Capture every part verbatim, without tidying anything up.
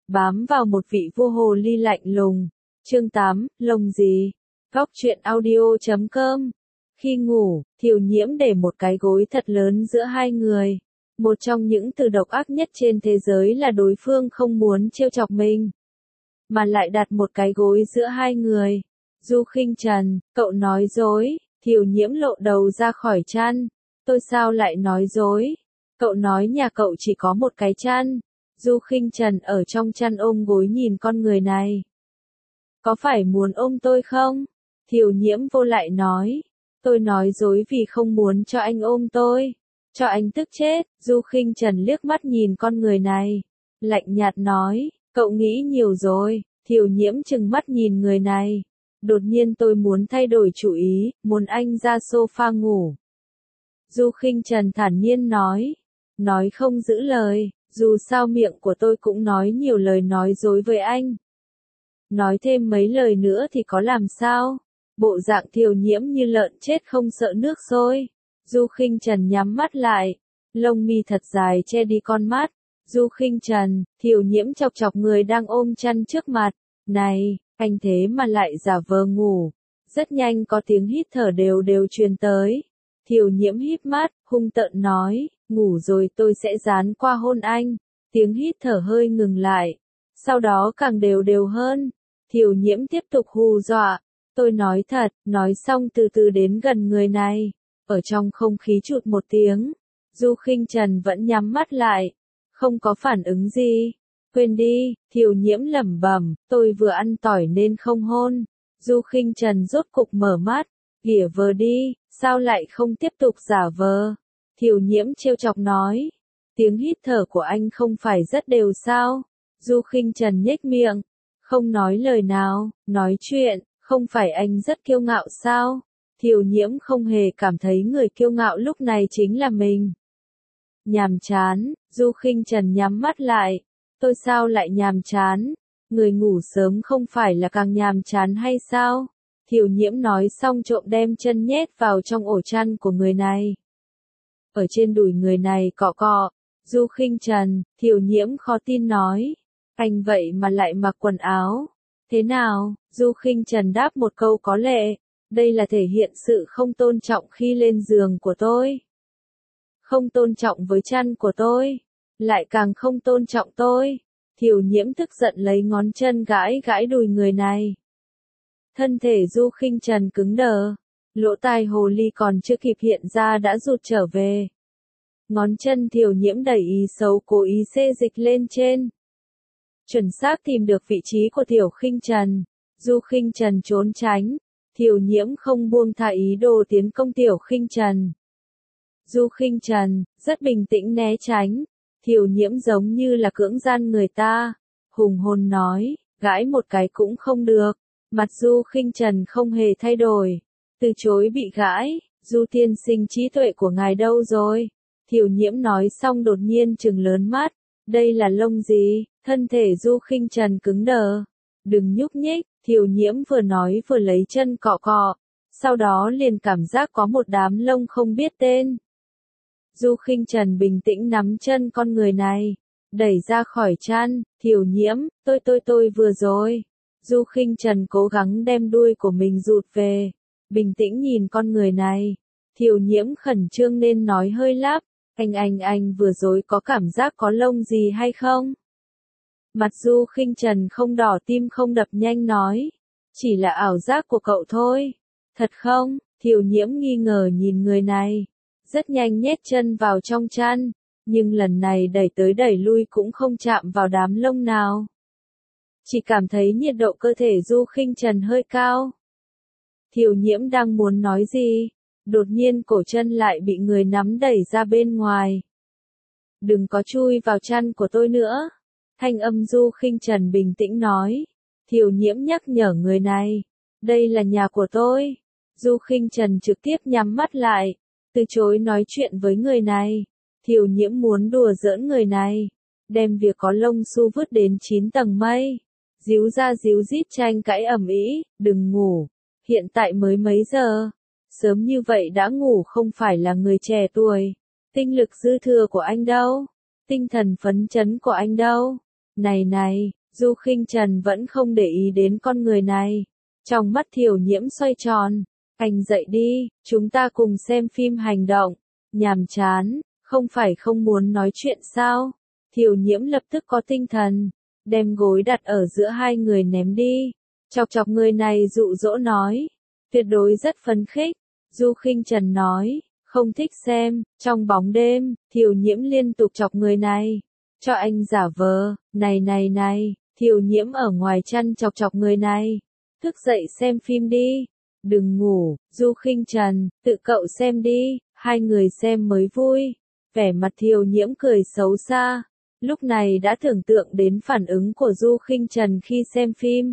bám vào một vị vua hồ ly lạnh lùng. Chương tám, lông gì? Góc truyện audio chấm com. Khi ngủ, Thiều Nhiễm để một cái gối thật lớn giữa hai người. Một trong những từ độc ác nhất trên thế giới là đối phương không muốn trêu chọc mình, mà lại đặt một cái gối giữa hai người. Du Khinh Trần, cậu nói dối. Thiều Nhiễm lộ đầu ra khỏi chăn. Tôi sao lại nói dối? Cậu nói nhà cậu chỉ có một cái chăn. Du Khinh Trần ở trong chăn ôm gối nhìn con người này. Có phải muốn ôm tôi không? Thiều Nhiễm vô lại nói. Tôi nói dối vì không muốn cho anh ôm tôi. Cho anh tức chết. Du Khinh Trần liếc mắt nhìn con người này. Lạnh nhạt nói, cậu nghĩ nhiều rồi. Thiều Nhiễm trừng mắt nhìn người này. Đột nhiên tôi muốn thay đổi chủ ý, muốn anh ra sofa ngủ. Du Khinh Trần thản nhiên nói. Nói không giữ lời, dù sao miệng của tôi cũng nói nhiều lời nói dối với anh. Nói thêm mấy lời nữa thì có làm sao? Bộ dạng Thiều Nhiễm như lợn chết không sợ nước sôi. Du Khinh Trần nhắm mắt lại, lông mi thật dài che đi con mắt. Du Khinh Trần, Thiều Nhiễm chọc chọc người đang ôm chăn trước mặt. Này, anh thế mà lại giả vờ ngủ. Rất nhanh có tiếng hít thở đều đều truyền tới. Thiều Nhiễm híp mắt, hung tợn nói, ngủ rồi tôi sẽ dán qua hôn anh. Tiếng hít thở hơi ngừng lại, sau đó càng đều đều hơn. Thiều Nhiễm tiếp tục hù dọa, tôi nói thật. Nói xong từ từ đến gần người này. Ở trong không khí chụt một tiếng, Du Khinh Trần vẫn nhắm mắt lại, không có phản ứng gì. Quên đi, Thiều Nhiễm lẩm bẩm, tôi vừa ăn tỏi nên không hôn. Du Khinh Trần rốt cục mở mắt, ghỉa vờ đi, sao lại không tiếp tục giả vờ? Thiều Nhiễm trêu chọc nói, tiếng hít thở của anh không phải rất đều sao? Du Khinh Trần nhếch miệng, không nói lời nào. Nói chuyện, không phải anh rất kiêu ngạo sao? Thiều Nhiễm không hề cảm thấy người kiêu ngạo lúc này chính là mình. Nhàm chán. Du Khinh Trần nhắm mắt lại. Tôi sao lại nhàm chán? Người ngủ sớm không phải là càng nhàm chán hay sao? Thiều Nhiễm nói xong trộm đem chân nhét vào trong ổ chăn của người này. Ở trên đùi người này cọ cọ. Du Khinh Trần, Thiều Nhiễm khó tin nói. Anh vậy mà lại mặc quần áo. Thế nào? Du Khinh Trần đáp một câu có lệ. Đây là thể hiện sự không tôn trọng khi lên giường của tôi. Không tôn trọng với chăn của tôi. Lại càng không tôn trọng tôi. Thiều Nhiễm tức giận lấy ngón chân gãi gãi đùi người này. Thân thể Du Khinh Trần cứng đờ. Lỗ tai hồ ly còn chưa kịp hiện ra đã rụt trở về. Ngón chân Thiều Nhiễm đẩy ý xấu cố ý xê dịch lên trên. Chuẩn xác tìm được vị trí của Thiều Khinh Trần. Du Khinh Trần trốn tránh. Thiều Nhiễm không buông tha ý đồ tiến công Thiều Khinh Trần. Du Khinh Trần, rất bình tĩnh né tránh. Thiều Nhiễm giống như là cưỡng gian người ta. Hùng hồn nói, gãi một cái cũng không được. Mặt Du Khinh Trần không hề thay đổi. Từ chối bị gãi, Du tiên sinh trí tuệ của ngài đâu rồi? Thiều Nhiễm nói xong đột nhiên trừng lớn mắt. Đây là lông gì? Thân thể Du Khinh Trần cứng đờ. Đừng nhúc nhích. Thiều Nhiễm vừa nói vừa lấy chân cọ cọ. Sau đó liền cảm giác có một đám lông không biết tên. Du Khinh Trần bình tĩnh nắm chân con người này. Đẩy ra khỏi chăn. Thiều Nhiễm, tôi tôi tôi vừa rồi. Du Khinh Trần cố gắng đem đuôi của mình rụt về. Bình tĩnh nhìn con người này. Thiều Nhiễm khẩn trương nên nói hơi lắp. Anh anh anh vừa rồi có cảm giác có lông gì hay không? Mặt Du Khinh Trần không đỏ tim không đập nhanh nói. Chỉ là ảo giác của cậu thôi. Thật không? Thiều Nhiễm nghi ngờ nhìn người này. Rất nhanh nhét chân vào trong chăn. Nhưng lần này đẩy tới đẩy lui cũng không chạm vào đám lông nào. Chỉ cảm thấy nhiệt độ cơ thể Du Khinh Trần hơi cao. Thiều Nhiễm đang muốn nói gì. Đột nhiên cổ chân lại bị người nắm đẩy ra bên ngoài. Đừng có chui vào chăn của tôi nữa. Thanh âm Du Khinh Trần bình tĩnh nói. Thiều Nhiễm nhắc nhở người này. Đây là nhà của tôi. Du Khinh Trần trực tiếp nhắm mắt lại. Từ chối nói chuyện với người này. Thiều Nhiễm muốn đùa giỡn người này. Đem việc có lông xu vứt đến chín tầng mây. Díu ra díu dít tranh cãi ầm ĩ. Đừng ngủ. Hiện tại mới mấy giờ. Sớm như vậy đã ngủ không phải là người trẻ tuổi. Tinh lực dư thừa của anh đâu? Tinh thần phấn chấn của anh đâu? Này này, Du Khinh Trần vẫn không để ý đến con người này. Trong mắt Thiều Nhiễm xoay tròn. Anh dậy đi, chúng ta cùng xem phim hành động. Nhàm chán, không phải không muốn nói chuyện sao? Thiều Nhiễm lập tức có tinh thần. Đem gối đặt ở giữa hai người ném đi. Chọc chọc người này dụ dỗ nói. Tuyệt đối rất phấn khích. Du Khinh Trần nói. Không thích xem. Trong bóng đêm, Thiều Nhiễm liên tục chọc người này. Cho anh giả vờ. Này này này. Thiều Nhiễm ở ngoài chăn chọc chọc người này. Thức dậy xem phim đi. Đừng ngủ, Du Khinh Trần, tự cậu xem đi, hai người xem mới vui. Vẻ mặt Thiều Nhiễm cười xấu xa. Lúc này đã tưởng tượng đến phản ứng của Du Khinh Trần khi xem phim.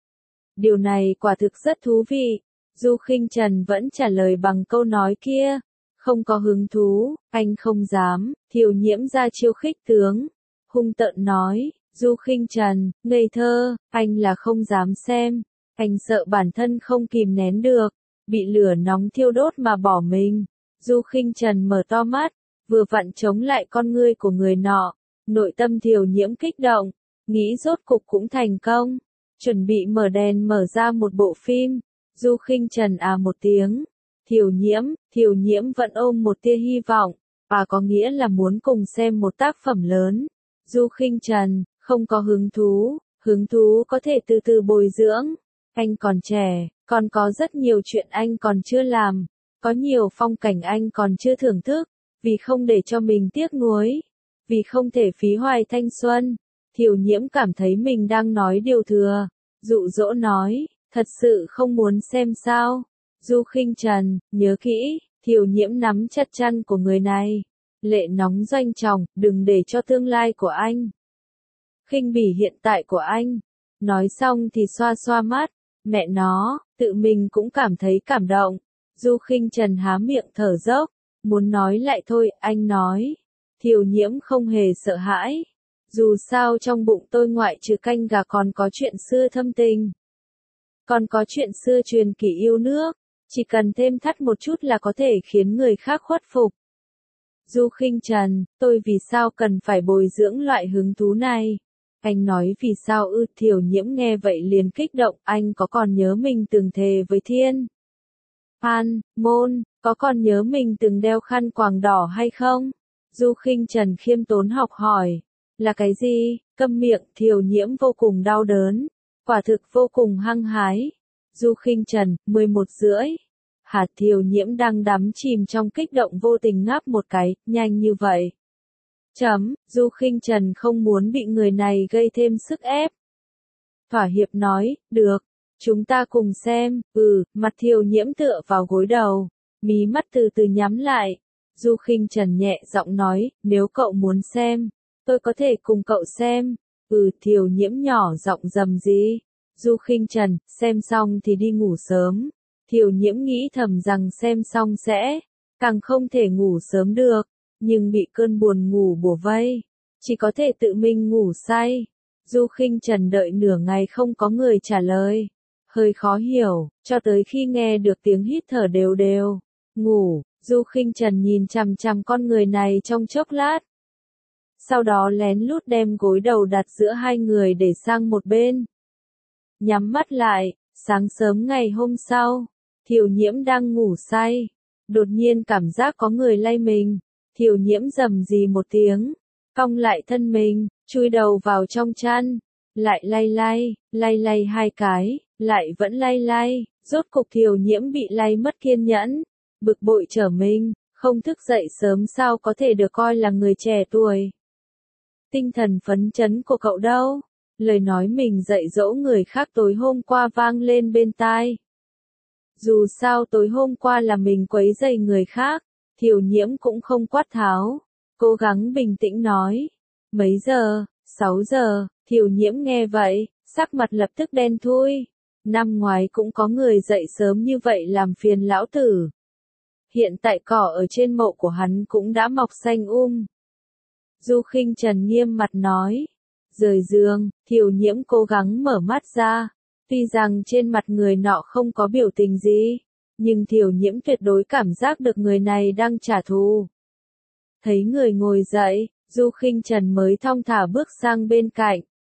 Điều này quả thực rất thú vị. Du Khinh Trần vẫn trả lời bằng câu nói kia. Không có hứng thú, anh không dám. Thiều Nhiễm ra chiêu khích tướng. Hung tợn nói, Du Khinh Trần, ngây thơ, anh là không dám xem. Anh sợ bản thân không kìm nén được, bị lửa nóng thiêu đốt mà bỏ mình. Du Khinh Trần mở to mắt, vừa vặn chống lại con ngươi của người nọ. Nội tâm Thiều Nhiễm kích động, nghĩ rốt cục cũng thành công. Chuẩn bị mở đèn mở ra một bộ phim. Du Khinh Trần à một tiếng. Thiều Nhiễm, Thiều Nhiễm vẫn ôm một tia hy vọng, và có nghĩa là muốn cùng xem một tác phẩm lớn. Du Khinh Trần, không có hứng thú, hứng thú có thể từ từ bồi dưỡng. Anh còn trẻ, còn có rất nhiều chuyện anh còn chưa làm, có nhiều phong cảnh anh còn chưa thưởng thức, vì không để cho mình tiếc nuối, vì không thể phí hoài thanh xuân. Thiều Nhiễm cảm thấy mình đang nói điều thừa, dụ dỗ nói, thật sự không muốn xem sao. Du Khinh Trần, nhớ kỹ, Thiều Nhiễm nắm chặt chăn của người này, lệ nóng doanh trọng, đừng để cho tương lai của anh, khinh bỉ hiện tại của anh. Nói xong thì xoa xoa mắt. Mẹ nó, tự mình cũng cảm thấy cảm động. Du Khinh Trần há miệng thở dốc, muốn nói lại thôi, anh nói. Thiều Nhiễm không hề sợ hãi. Dù sao trong bụng tôi ngoại trừ canh gà còn có chuyện xưa thâm tình. Còn có chuyện xưa truyền kỳ yêu nước, chỉ cần thêm thắt một chút là có thể khiến người khác khuất phục. Du Khinh Trần, tôi vì sao cần phải bồi dưỡng loại hứng thú này? Anh nói vì sao ư? Thiều Nhiễm nghe vậy liền kích động, anh có còn nhớ mình từng thề với Thiên An Môn, có còn nhớ mình từng đeo khăn quàng đỏ hay không? Du Khinh Trần khiêm tốn học hỏi, là cái gì? Câm miệng. Thiều Nhiễm vô cùng đau đớn, quả thực vô cùng hăng hái. Du Khinh Trần, mười một rưỡi. Hạt Thiều Nhiễm đang đắm chìm trong kích động vô tình ngáp một cái, nhanh như vậy. Chấm, Du Khinh Trần không muốn bị người này gây thêm sức ép. Thỏa hiệp nói, được, chúng ta cùng xem. Ừ, mặt Thiều Nhiễm tựa vào gối đầu, mí mắt từ từ nhắm lại. Du Khinh Trần nhẹ giọng nói, nếu cậu muốn xem, tôi có thể cùng cậu xem. Ừ, Thiều Nhiễm nhỏ giọng rầm rì. Du Khinh Trần, xem xong thì đi ngủ sớm. Thiều Nhiễm nghĩ thầm rằng xem xong sẽ càng không thể ngủ sớm được, nhưng bị cơn buồn ngủ bủa vây, chỉ có thể tự mình ngủ say. Du Khinh Trần đợi nửa ngày không có người trả lời, hơi khó hiểu, cho tới khi nghe được tiếng hít thở đều đều. Ngủ, Du Khinh Trần nhìn chằm chằm con người này trong chốc lát. Sau đó lén lút đem gối đầu đặt giữa hai người để sang một bên. Nhắm mắt lại, sáng sớm ngày hôm sau, Thiều Nhiễm đang ngủ say, đột nhiên cảm giác có người lay mình. Thiều Nhiễm rầm rì một tiếng, cong lại thân mình, chui đầu vào trong chăn, lại lay lay, lay lay hai cái, lại vẫn lay lay, rốt cục Thiều Nhiễm bị lay mất kiên nhẫn, bực bội trở mình, không thức dậy sớm sao có thể được coi là người trẻ tuổi. Tinh thần phấn chấn của cậu đâu? Lời nói mình dạy dỗ người khác tối hôm qua vang lên bên tai. Dù sao tối hôm qua là mình quấy rầy người khác, Thiều Nhiễm cũng không quát tháo, cố gắng bình tĩnh nói. Mấy giờ? Sáu giờ. Thiều Nhiễm nghe vậy, sắc mặt lập tức đen thui. Năm ngoái cũng có người dậy sớm như vậy làm phiền lão tử. Hiện tại cỏ ở trên mộ của hắn cũng đã mọc xanh um. Du Khinh Trần nghiêm mặt nói. Rời giường, Thiều Nhiễm cố gắng mở mắt ra. Tuy rằng trên mặt người nọ không có biểu tình gì, nhưng Thiều Nhiễm tuyệt đối cảm giác được người này đang trả thù. Thấy người ngồi dậy, Du Khinh Trần mới thong thả bước sang bên cạnh,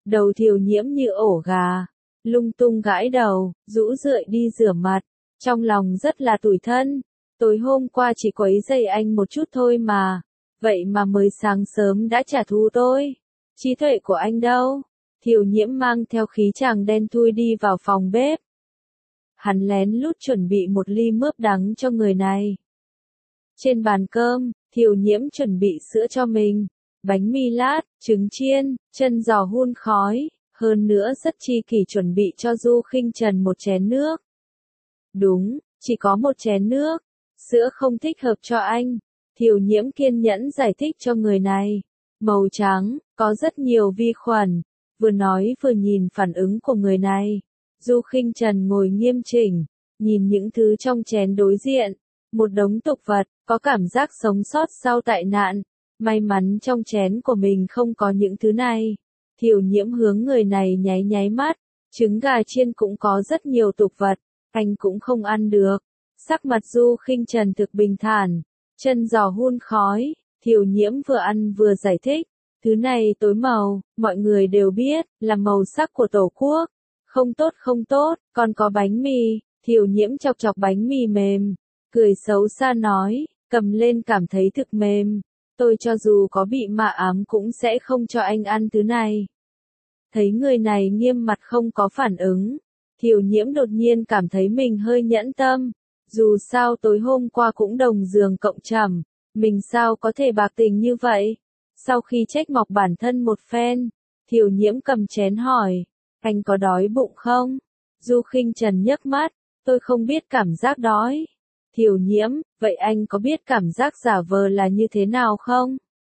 Đầu Thiều Nhiễm như ổ gà, lung tung gãi đầu, rũ rượi đi rửa mặt, trong lòng rất là tủi thân. Tối hôm qua chỉ quấy rầy anh một chút thôi mà, vậy mà mới sáng sớm đã trả thù tôi. Trí tuệ của anh đâu? Thiều Nhiễm mang theo khí chàng đen thui đi vào phòng bếp. Hắn lén lút chuẩn bị một ly mướp đắng cho người này. Trên bàn cơm, Thiều Nhiễm chuẩn bị sữa cho mình, bánh mì lát, trứng chiên, chân giò hun khói, hơn nữa rất chi kỷ chuẩn bị cho Du Khinh Trần một chén nước. Đúng, chỉ có một chén nước, sữa không thích hợp cho anh. Thiều Nhiễm kiên nhẫn giải thích cho người này. Màu trắng, có rất nhiều vi khuẩn. Vừa nói vừa nhìn phản ứng của người này. Du Khinh Trần ngồi nghiêm chỉnh, nhìn những thứ trong chén đối diện. Một đống tục vật, có cảm giác sống sót sau tai nạn. May mắn trong chén của mình không có những thứ này. Thiều Nhiễm hướng người này nháy nháy mắt. Trứng gà chiên cũng có rất nhiều tục vật, anh cũng không ăn được. Sắc mặt Du Khinh Trần thực bình thản. Chân giò hun khói, Thiều Nhiễm vừa ăn vừa giải thích. Thứ này tối màu, mọi người đều biết, là màu sắc của Tổ quốc. Không tốt không tốt, còn có bánh mì. Thiều Nhiễm chọc chọc bánh mì mềm, cười xấu xa nói, cầm lên cảm thấy thực mềm. Tôi cho dù có bị mạ ám cũng sẽ không cho anh ăn thứ này. Thấy người này nghiêm mặt không có phản ứng, Thiều Nhiễm đột nhiên cảm thấy mình hơi nhẫn tâm. Dù sao tối hôm qua cũng đồng giường cộng trầm, mình sao có thể bạc tình như vậy? Sau khi trách móc bản thân một phen, Thiều Nhiễm cầm chén hỏi, anh có đói bụng không? Du Khinh Trần nhấc mắt, tôi không biết cảm giác đói. Thiều Nhiễm, vậy anh có biết cảm giác giả vờ là như thế nào không?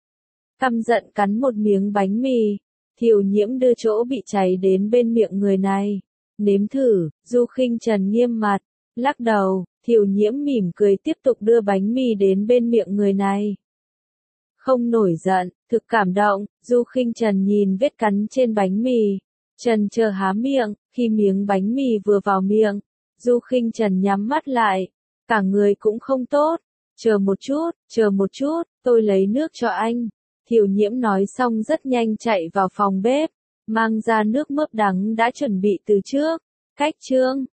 Căm giận cắn một miếng bánh mì, Thiều Nhiễm đưa chỗ bị cháy đến bên miệng người này. Nếm thử, Du Khinh Trần nghiêm mặt, lắc đầu, Thiều Nhiễm mỉm cười tiếp tục đưa bánh mì đến bên miệng người này. Không nổi giận, thực cảm động, Du Khinh Trần nhìn vết cắn trên bánh mì. Trần chờ há miệng, khi miếng bánh mì vừa vào miệng, Du Khinh Trần nhắm mắt lại. Cả người cũng không tốt. Chờ một chút, chờ một chút, tôi lấy nước cho anh. Thiều Nhiễm nói xong rất nhanh chạy vào phòng bếp, mang ra nước mướp đắng đã chuẩn bị từ trước. Cách chương